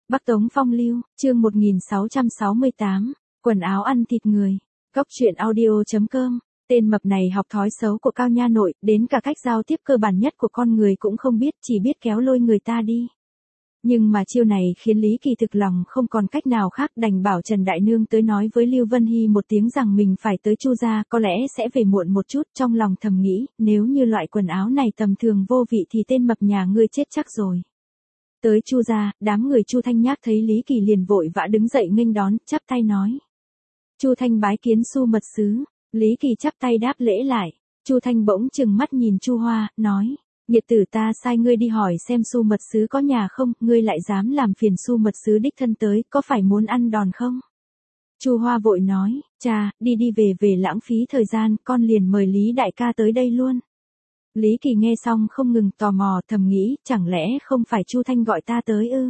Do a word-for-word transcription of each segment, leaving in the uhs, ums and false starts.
Bắc Tống Phong Lưu, chương một nghìn sáu trăm sáu mươi tám, quần áo ăn thịt người. Góc truyện audio chấm com. Tên mập này học thói xấu của Cao Nha Nội, đến cả cách giao tiếp cơ bản nhất của con người cũng không biết, chỉ biết kéo lôi người ta đi. Nhưng mà chiêu này khiến Lý Kỳ thực lòng không còn cách nào khác, đành bảo Trần Đại Nương tới nói với Lưu Vân Hy một tiếng rằng mình phải tới Chu gia, có lẽ sẽ về muộn một chút. Trong lòng thầm nghĩ, nếu như loại quần áo này tầm thường vô vị thì tên mập nhà ngươi chết chắc rồi. Tới Chu gia, đám người Chu Thanh Nhác thấy Lý Kỳ liền vội vã đứng dậy nghênh đón, chắp tay nói: Chu Thanh bái kiến Su mật sứ. Lý Kỳ chắp tay đáp lễ lại. Chu Thanh bỗng trừng mắt nhìn Chu Hoa, nói: Nghiệt tử, ta sai ngươi đi hỏi xem Su mật sứ có nhà không, ngươi lại dám làm phiền Su mật sứ đích thân tới, có phải muốn ăn đòn không? Chu Hoa vội nói: Cha, đi đi về về lãng phí thời gian, con liền mời Lý đại ca tới đây luôn. Lý Kỳ nghe xong không ngừng tò mò, thầm nghĩ, chẳng lẽ không phải Chu Thanh gọi ta tới ư?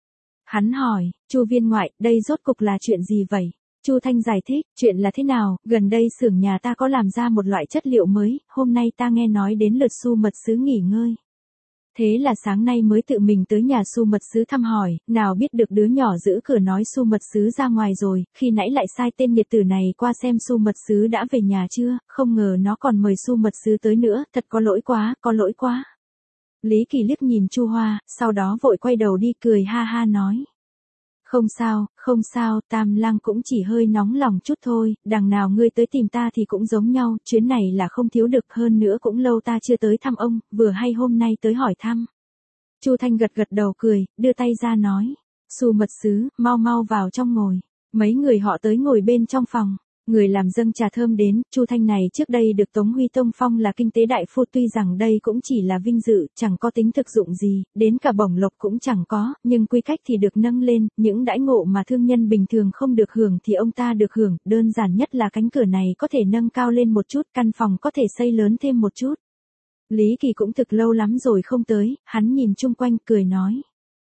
Hắn hỏi: Chu viên ngoại, đây rốt cục là chuyện gì vậy? Chu Thanh giải thích: Chuyện là thế nào, gần đây xưởng nhà ta có làm ra một loại chất liệu mới, hôm nay ta nghe nói đến lượt Su mật sứ nghỉ ngơi. Thế là sáng nay mới tự mình tới nhà Su mật sứ thăm hỏi, nào biết được đứa nhỏ giữ cửa nói Su mật sứ ra ngoài rồi, khi nãy lại sai tên nghiệt tử này qua xem Su mật sứ đã về nhà chưa, không ngờ nó còn mời Su mật sứ tới nữa, thật có lỗi quá, có lỗi quá. Lý Kỳ liếc nhìn Chu Hoa, sau đó vội quay đầu đi cười ha ha nói: Không sao, không sao, Tam lang cũng chỉ hơi nóng lòng chút thôi, đằng nào ngươi tới tìm ta thì cũng giống nhau, chuyến này là không thiếu được, hơn nữa cũng lâu ta chưa tới thăm ông, vừa hay hôm nay tới hỏi thăm. Chu Thanh gật gật đầu cười, đưa tay ra nói: Su mật sứ, mau mau vào trong ngồi. Mấy người họ tới ngồi bên trong phòng. Người làm dâng trà thơm đến. Chu Thanh này trước đây được Tống Huy Tông phong là kinh tế đại phu, tuy rằng đây cũng chỉ là vinh dự, chẳng có tính thực dụng gì, đến cả bổng lộc cũng chẳng có, nhưng quy cách thì được nâng lên, những đãi ngộ mà thương nhân bình thường không được hưởng thì ông ta được hưởng, đơn giản nhất là cánh cửa này có thể nâng cao lên một chút, căn phòng có thể xây lớn thêm một chút. Lý Kỳ cũng thực lâu lắm rồi không tới, hắn nhìn chung quanh cười nói: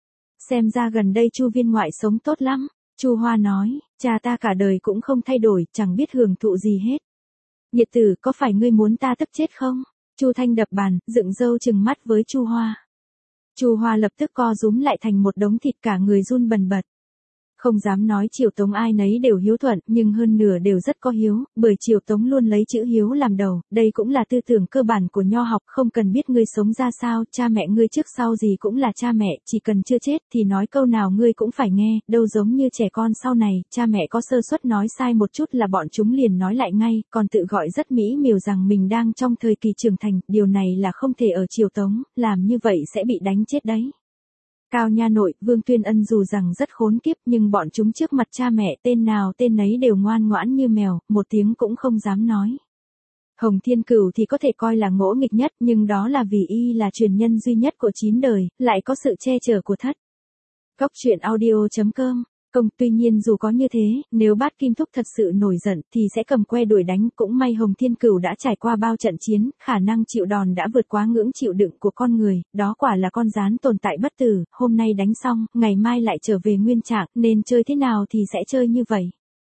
Xem ra gần đây Chu viên ngoại sống tốt lắm. Chu Hoa nói: Cha ta cả đời cũng không thay đổi, chẳng biết hưởng thụ gì hết. Nghiệt tử, có phải ngươi muốn ta tức chết không? Chu Thanh đập bàn, dựng râu trừng mắt với Chu Hoa. Chu Hoa lập tức co rúm lại thành một đống thịt, cả người run bần bật. Không dám nói Triều Tống ai nấy đều hiếu thuận, nhưng hơn nửa đều rất có hiếu, bởi Triều Tống luôn lấy chữ hiếu làm đầu, đây cũng là tư tưởng cơ bản của nho học, không cần biết ngươi sống ra sao, cha mẹ ngươi trước sau gì cũng là cha mẹ, chỉ cần chưa chết thì nói câu nào ngươi cũng phải nghe, đâu giống như trẻ con sau này, cha mẹ có sơ suất nói sai một chút là bọn chúng liền nói lại ngay, còn tự gọi rất mỹ miều rằng mình đang trong thời kỳ trưởng thành, điều này là không thể ở Triều Tống, làm như vậy sẽ bị đánh chết đấy. Cao Nha Nội, Vương Tuyên Ân dù rằng rất khốn kiếp nhưng bọn chúng trước mặt cha mẹ tên nào tên nấy đều ngoan ngoãn như mèo, một tiếng cũng không dám nói. Hồng Thiên Cửu thì có thể coi là ngỗ nghịch nhất, nhưng đó là vì y là truyền nhân duy nhất của chín đời, lại có sự che chở của thất. Góc truyện audio chấm com. Công, tuy nhiên dù có như thế, nếu Bát Kim Thúc thật sự nổi giận thì sẽ cầm que đuổi đánh, cũng may Hồng Thiên Cửu đã trải qua bao trận chiến, khả năng chịu đòn đã vượt quá ngưỡng chịu đựng của con người, đó quả là con gián tồn tại bất tử, hôm nay đánh xong, ngày mai lại trở về nguyên trạng, nên chơi thế nào thì sẽ chơi như vậy.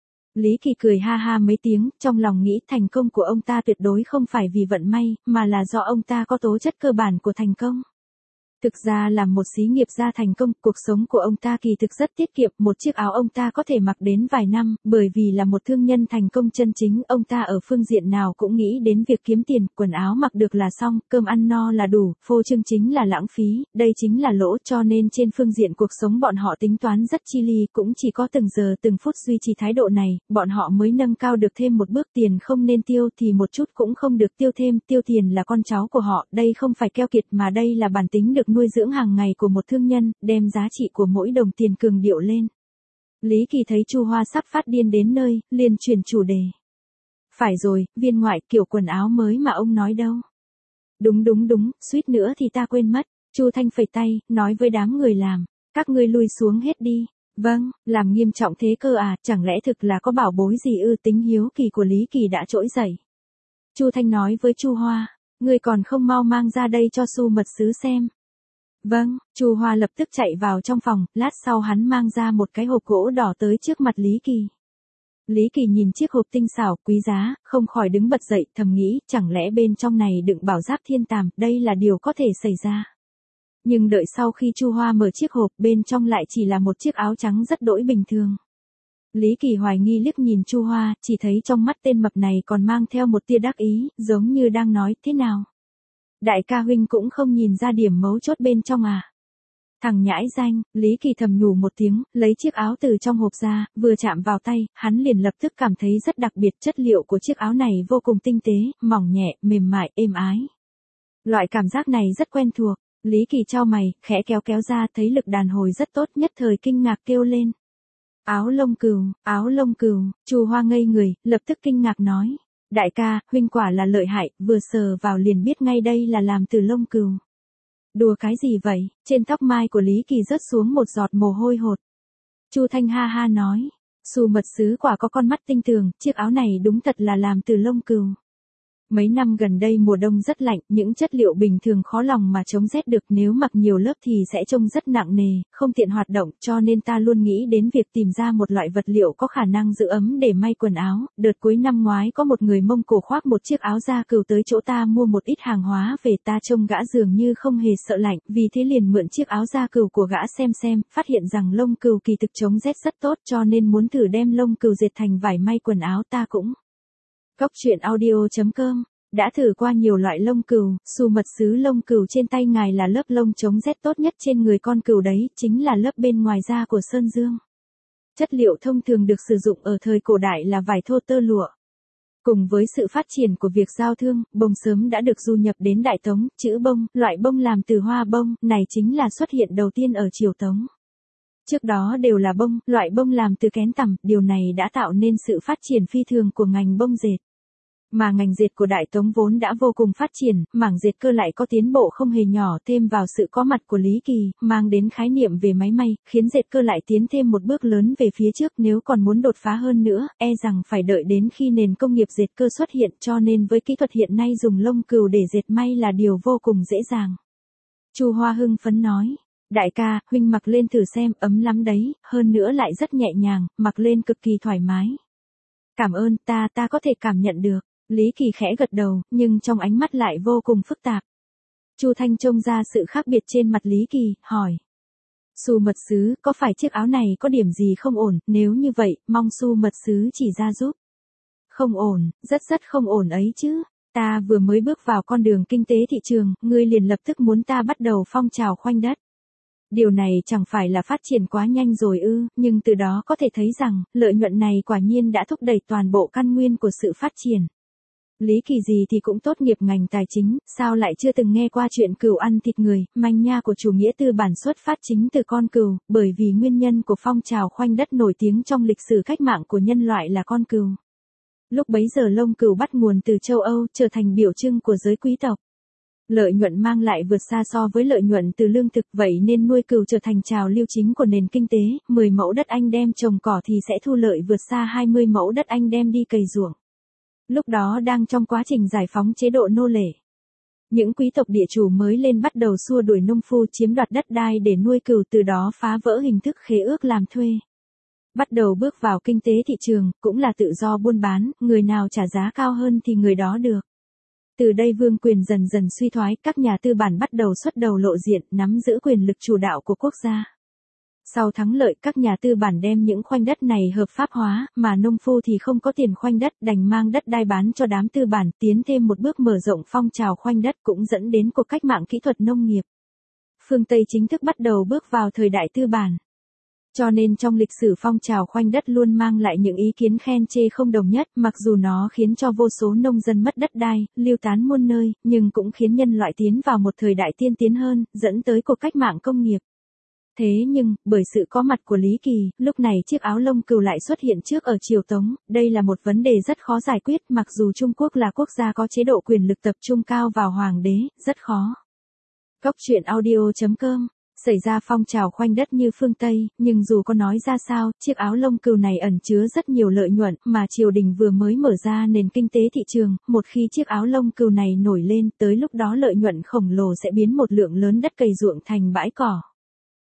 Lý Kỳ cười ha ha mấy tiếng, trong lòng nghĩ thành công của ông ta tuyệt đối không phải vì vận may, mà là do ông ta có tố chất cơ bản của thành công. Thực ra là một xí nghiệp gia thành công, cuộc sống của ông ta kỳ thực rất tiết kiệm, một chiếc áo ông ta có thể mặc đến vài năm, bởi vì là một thương nhân thành công chân chính, ông ta ở phương diện nào cũng nghĩ đến việc kiếm tiền, quần áo mặc được là xong, cơm ăn no là đủ, phô trương chính là lãng phí, đây chính là lỗ, cho nên trên phương diện cuộc sống bọn họ tính toán rất chi li, cũng chỉ có từng giờ từng phút duy trì thái độ này, bọn họ mới nâng cao được thêm một bước, tiền không nên tiêu thì một chút cũng không được tiêu thêm, tiêu tiền là con cháu của họ, đây không phải keo kiệt mà đây là bản tính được nuôi dưỡng hàng ngày của một thương nhân, đem giá trị của mỗi đồng tiền cường điệu lên. Lý Kỳ thấy Chu Hoa sắp phát điên đến nơi, liền chuyển chủ đề. Phải rồi, viên ngoại, kiểu quần áo mới mà ông nói đâu? Đúng đúng đúng, suýt nữa thì ta quên mất. Chu Thanh phẩy tay, nói với đám người làm, các ngươi lui xuống hết đi. Vâng, làm nghiêm trọng thế cơ à, chẳng lẽ thực là có bảo bối gì ư? Tính hiếu kỳ của Lý Kỳ đã trỗi dậy. Chu Thanh nói với Chu Hoa, ngươi còn không mau mang ra đây cho Su mật sứ xem. Vâng, Chu Hoa lập tức chạy vào trong phòng, lát sau hắn mang ra một cái hộp gỗ đỏ tới trước mặt Lý Kỳ. Lý Kỳ nhìn chiếc hộp tinh xảo, quý giá, không khỏi đứng bật dậy, thầm nghĩ, chẳng lẽ bên trong này đựng bảo giáp thiên tàm, đây là điều có thể xảy ra. Nhưng đợi sau khi Chu Hoa mở chiếc hộp, bên trong lại chỉ là một chiếc áo trắng rất đỗi bình thường. Lý Kỳ hoài nghi liếc nhìn Chu Hoa, chỉ thấy trong mắt tên mập này còn mang theo một tia đắc ý, giống như đang nói, thế nào? Đại ca huynh cũng không nhìn ra điểm mấu chốt bên trong à? Thằng nhãi danh, Lý Kỳ thầm nhủ một tiếng, lấy chiếc áo từ trong hộp ra, vừa chạm vào tay, hắn liền lập tức cảm thấy rất đặc biệt, chất liệu của chiếc áo này vô cùng tinh tế, mỏng nhẹ, mềm mại, êm ái. Loại cảm giác này rất quen thuộc, Lý Kỳ chau mày, khẽ kéo kéo ra, thấy lực đàn hồi rất tốt, nhất thời kinh ngạc kêu lên. Áo lông cừu, áo lông cừu, Chu Hoa ngây người, lập tức kinh ngạc nói. Đại ca, huynh quả là lợi hại, vừa sờ vào liền biết ngay đây là làm từ lông cừu. Đùa cái gì vậy? Trên tóc mai của Lý Kỳ rớt xuống một giọt mồ hôi hột. Chu Thanh ha ha nói, Xu mật sứ quả có con mắt tinh tường, chiếc áo này đúng thật là làm từ lông cừu. Mấy năm gần đây mùa đông rất lạnh, những chất liệu bình thường khó lòng mà chống rét được, nếu mặc nhiều lớp thì sẽ trông rất nặng nề, không tiện hoạt động, cho nên ta luôn nghĩ đến việc tìm ra một loại vật liệu có khả năng giữ ấm để may quần áo. Đợt cuối năm ngoái có một người Mông Cổ khoác một chiếc áo da cừu tới chỗ ta mua một ít hàng hóa về, ta trông gã dường như không hề sợ lạnh, vì thế liền mượn chiếc áo da cừu của gã xem xem, phát hiện rằng lông cừu kỳ thực chống rét rất tốt, cho nên muốn thử đem lông cừu dệt thành vải may quần áo. Ta cũng Cốc truyện audio chấm com đã thử qua nhiều loại lông cừu, Xu mật sứ lông cừu trên tay ngài là lớp lông chống rét tốt nhất trên người con cừu đấy, chính là lớp bên ngoài da của sơn dương. Chất liệu thông thường được sử dụng ở thời cổ đại là vải thô tơ lụa. Cùng với sự phát triển của việc giao thương, bông sớm đã được du nhập đến Đại Tống, chữ bông, loại bông làm từ hoa bông, này chính là xuất hiện đầu tiên ở triều Tống. Trước đó đều là bông, loại bông làm từ kén tằm, điều này đã tạo nên sự phát triển phi thường của ngành bông dệt. Mà ngành dệt của Đại Tống vốn đã vô cùng phát triển, mảng dệt cơ lại có tiến bộ không hề nhỏ, thêm vào sự có mặt của Lý Kỳ, mang đến khái niệm về máy may, khiến dệt cơ lại tiến thêm một bước lớn về phía trước. Nếu còn muốn đột phá hơn nữa, e rằng phải đợi đến khi nền công nghiệp dệt cơ xuất hiện, cho nên với kỹ thuật hiện nay dùng lông cừu để dệt may là điều vô cùng dễ dàng. Chu Hoa hưng phấn nói. Đại ca, huynh mặc lên thử xem, ấm lắm đấy, hơn nữa lại rất nhẹ nhàng, mặc lên cực kỳ thoải mái. Cảm ơn, ta, ta có thể cảm nhận được. Lý Kỳ khẽ gật đầu, nhưng trong ánh mắt lại vô cùng phức tạp. Chu Thanh trông ra sự khác biệt trên mặt Lý Kỳ, hỏi. Xu mật sứ, có phải chiếc áo này có điểm gì không ổn, nếu như vậy, mong Xu mật sứ chỉ ra giúp. Không ổn, rất rất không ổn ấy chứ. Ta vừa mới bước vào con đường kinh tế thị trường, ngươi liền lập tức muốn ta bắt đầu phong trào khoanh đất. Điều này chẳng phải là phát triển quá nhanh rồi ư, nhưng từ đó có thể thấy rằng, lợi nhuận này quả nhiên đã thúc đẩy toàn bộ căn nguyên của sự phát triển. Lý Kỳ gì thì cũng tốt nghiệp ngành tài chính, sao lại chưa từng nghe qua chuyện cừu ăn thịt người, manh nha của chủ nghĩa tư bản xuất phát chính từ con cừu, bởi vì nguyên nhân của phong trào khoanh đất nổi tiếng trong lịch sử cách mạng của nhân loại là con cừu. Lúc bấy giờ lông cừu bắt nguồn từ châu Âu, trở thành biểu trưng của giới quý tộc. Lợi nhuận mang lại vượt xa so với lợi nhuận từ lương thực, vậy nên nuôi cừu trở thành trào lưu chính của nền kinh tế, mười mẫu đất anh đem trồng cỏ thì sẽ thu lợi vượt xa hai mươi mẫu đất anh đem đi cày ruộng. Lúc đó đang trong quá trình giải phóng chế độ nô lệ. Những quý tộc địa chủ mới lên bắt đầu xua đuổi nông phu chiếm đoạt đất đai để nuôi cừu, từ đó phá vỡ hình thức khế ước làm thuê. Bắt đầu bước vào kinh tế thị trường, cũng là tự do buôn bán, người nào trả giá cao hơn thì người đó được. Từ đây vương quyền dần dần suy thoái, các nhà tư bản bắt đầu xuất đầu lộ diện, nắm giữ quyền lực chủ đạo của quốc gia. Sau thắng lợi, các nhà tư bản đem những khoanh đất này hợp pháp hóa, mà nông phu thì không có tiền khoanh đất, đành mang đất đai bán cho đám tư bản, tiến thêm một bước mở rộng phong trào khoanh đất, cũng dẫn đến cuộc cách mạng kỹ thuật nông nghiệp. Phương Tây chính thức bắt đầu bước vào thời đại tư bản. Cho nên trong lịch sử phong trào khoanh đất luôn mang lại những ý kiến khen chê không đồng nhất, mặc dù nó khiến cho vô số nông dân mất đất đai, lưu tán muôn nơi, nhưng cũng khiến nhân loại tiến vào một thời đại tiên tiến hơn, dẫn tới cuộc cách mạng công nghiệp. Thế nhưng, bởi sự có mặt của Lý Kỳ, lúc này chiếc áo lông cừu lại xuất hiện trước ở triều Tống, đây là một vấn đề rất khó giải quyết, mặc dù Trung Quốc là quốc gia có chế độ quyền lực tập trung cao vào hoàng đế, rất khó. Cốc truyện audio chấm com Xảy ra phong trào khoanh đất như phương Tây, nhưng dù có nói ra sao, chiếc áo lông cừu này ẩn chứa rất nhiều lợi nhuận, mà triều đình vừa mới mở ra nền kinh tế thị trường, một khi chiếc áo lông cừu này nổi lên, tới lúc đó lợi nhuận khổng lồ sẽ biến một lượng lớn đất cày ruộng thành bãi cỏ.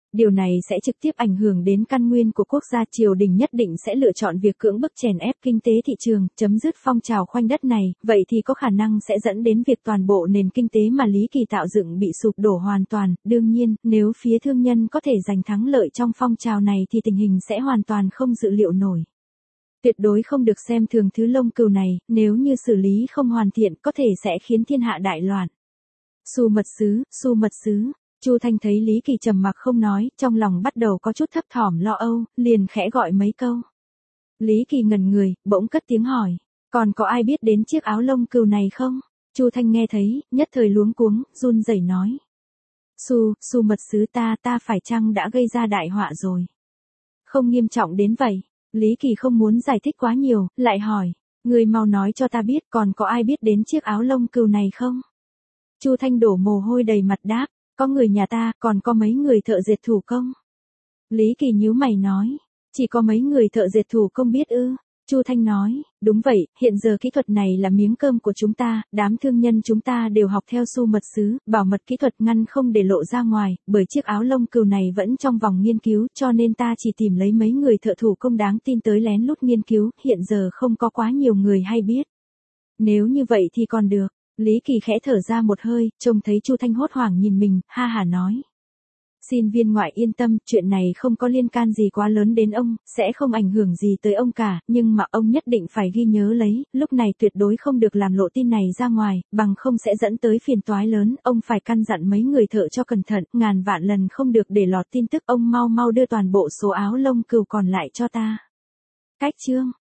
Điều này sẽ trực tiếp ảnh hưởng đến căn nguyên của quốc gia, triều đình nhất định sẽ lựa chọn việc cưỡng bức chèn ép kinh tế thị trường, chấm dứt phong trào khoanh đất này, vậy thì có khả năng sẽ dẫn đến việc toàn bộ nền kinh tế mà Lý Kỳ tạo dựng bị sụp đổ hoàn toàn. Đương nhiên, nếu phía thương nhân có thể giành thắng lợi trong phong trào này thì tình hình sẽ hoàn toàn không dự liệu nổi. Tuyệt đối không được xem thường thứ lông cừu này, nếu như xử lý không hoàn thiện có thể sẽ khiến thiên hạ đại loạn. Su mật sứ, su mật sứ. Chu Thanh thấy Lý Kỳ trầm mặc không nói, trong lòng bắt đầu có chút thấp thỏm lo âu, liền khẽ gọi mấy câu. Lý Kỳ ngẩn người, bỗng cất tiếng hỏi, còn có ai biết đến chiếc áo lông cừu này không? Chu Thanh nghe thấy, nhất thời luống cuống, run rẩy nói. Su, su mật sứ ta, ta phải chăng đã gây ra đại họa rồi? Không nghiêm trọng đến vậy. Lý Kỳ không muốn giải thích quá nhiều, lại hỏi, người mau nói cho ta biết còn có ai biết đến chiếc áo lông cừu này không? Chu Thanh đổ mồ hôi đầy mặt đáp, có người nhà ta, còn có mấy người thợ dệt thủ công. Lý Kỳ nhíu mày nói, chỉ có mấy người thợ dệt thủ công biết ư? Chu Thanh nói, đúng vậy, hiện giờ kỹ thuật này là miếng cơm của chúng ta, đám thương nhân chúng ta đều học theo Su mật sứ, bảo mật kỹ thuật ngăn không để lộ ra ngoài, bởi chiếc áo lông cừu này vẫn trong vòng nghiên cứu, cho nên ta chỉ tìm lấy mấy người thợ thủ công đáng tin tới lén lút nghiên cứu, hiện giờ không có quá nhiều người hay biết. Nếu như vậy thì còn được. Lý Kỳ khẽ thở ra một hơi, trông thấy Chu Thanh hốt hoảng nhìn mình, ha hả nói. Xin viên ngoại yên tâm, chuyện này không có liên can gì quá lớn đến ông, sẽ không ảnh hưởng gì tới ông cả, nhưng mà ông nhất định phải ghi nhớ lấy, lúc này tuyệt đối không được làm lộ tin này ra ngoài, bằng không sẽ dẫn tới phiền toái lớn, ông phải căn dặn mấy người thợ cho cẩn thận, ngàn vạn lần không được để lọt tin tức, ông mau mau đưa toàn bộ số áo lông cừu còn lại cho ta. Cách chương